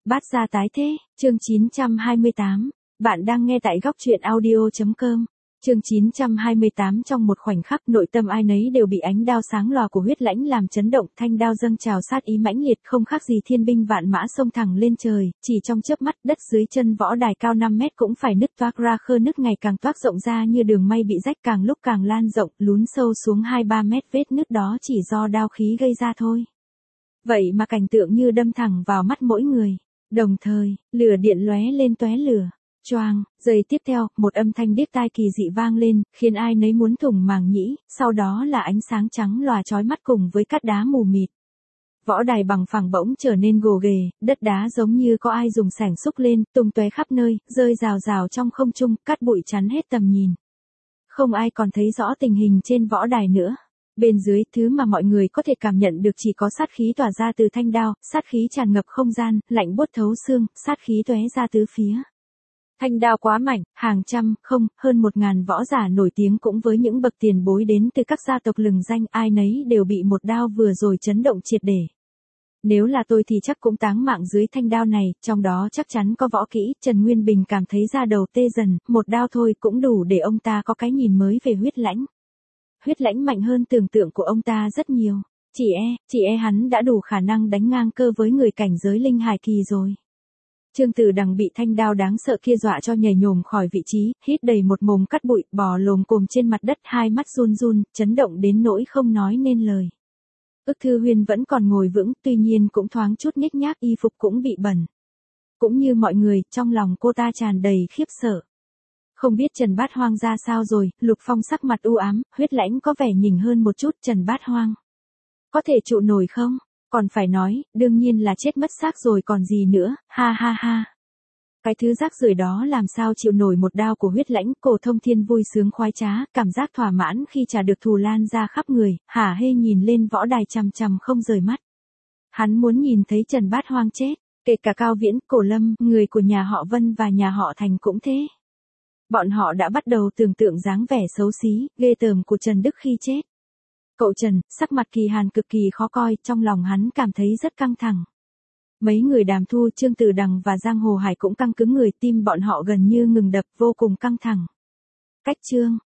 Bát gia tái thế, chương 928. Bạn đang nghe tại góc truyện audio.com. Chương 928. Trong một khoảnh khắc, nội tâm ai nấy đều bị ánh đao sáng lòa của huyết lãnh làm chấn động, thanh đao dâng trào sát ý mãnh liệt, không khác gì thiên binh vạn mã xông thẳng lên trời, chỉ trong chớp mắt, đất dưới chân võ đài cao 5 mét cũng phải nứt toác ra, khơ nứt ngày càng toác rộng ra như đường mây bị rách, càng lúc càng lan rộng, lún sâu xuống 2-3 mét, vết nứt đó chỉ do đao khí gây ra thôi. Vậy mà cảnh tượng như đâm thẳng vào mắt mỗi người. Đồng thời, lửa điện lóe lên tóe lửa. Choang, giây tiếp theo, một âm thanh điếc tai kỳ dị vang lên, khiến ai nấy muốn thủng màng nhĩ, sau đó là ánh sáng trắng lòa chói mắt cùng với cát đá mù mịt. Võ đài bằng phẳng bỗng trở nên gồ ghề, đất đá giống như có ai dùng xẻng xúc lên, tung tóe khắp nơi, rơi rào rào trong không trung, cát bụi chắn hết tầm nhìn. Không ai còn thấy rõ tình hình trên võ đài nữa. Bên dưới, thứ mà mọi người có thể cảm nhận được chỉ có sát khí tỏa ra từ thanh đao, sát khí tràn ngập không gian, lạnh buốt thấu xương, sát khí tóe ra tứ phía. Thanh đao quá mạnh, hàng trăm, không, hơn 1000 võ giả nổi tiếng cũng với những bậc tiền bối đến từ các gia tộc lừng danh, ai nấy đều bị một đao vừa rồi chấn động triệt để. Nếu là tôi thì chắc cũng táng mạng dưới thanh đao này, trong đó chắc chắn có võ kỹ, Trần Nguyên Bình cảm thấy da đầu tê dần, một đao thôi cũng đủ để ông ta có cái nhìn mới về huyết lãnh. Huyết lãnh mạnh hơn tưởng tượng của ông ta rất nhiều, chỉ e hắn đã đủ khả năng đánh ngang cơ với người cảnh giới linh hải kỳ rồi. Trương Tử Đằng bị thanh đao đáng sợ kia dọa cho nhảy nhổm khỏi vị trí, hít đầy một mồm cát bụi, bò lồm cồm trên mặt đất, hai mắt run run, chấn động đến nỗi không nói nên lời. Ức Thư Huyên vẫn còn ngồi vững, tuy nhiên cũng thoáng chút nhếch nhác, y phục cũng bị bẩn. Cũng như mọi người, trong lòng cô ta tràn đầy khiếp sợ. Không biết Trần Bát Hoang ra sao rồi, Lục Phong sắc mặt u ám, huyết lãnh có vẻ nhỉnh hơn một chút, Trần Bát Hoang. Có thể trụ nổi không? Còn phải nói, đương nhiên là chết mất xác rồi còn gì nữa, ha ha ha. Cái thứ rác rưởi đó làm sao chịu nổi một đao của huyết lãnh, Cổ Thông Thiên vui sướng khoái trá, cảm giác thỏa mãn khi trả được thù lan ra khắp người, hả hê nhìn lên võ đài chằm chằm không rời mắt. Hắn muốn nhìn thấy Trần Bát Hoang chết, kể cả Cao Viễn, Cổ Lâm, người của nhà họ Vân và nhà họ Thành cũng thế. Bọn họ đã bắt đầu tưởng tượng dáng vẻ xấu xí, ghê tởm của Trần Đức khi chết. Cậu Trần, sắc mặt Kỳ Hàn cực kỳ khó coi, trong lòng hắn cảm thấy rất căng thẳng. Mấy người Đàm Thu, Trương Tử Đằng và Giang Hồ Hải cũng căng cứng người, tim bọn họ gần như ngừng đập, vô cùng căng thẳng. Cách chương,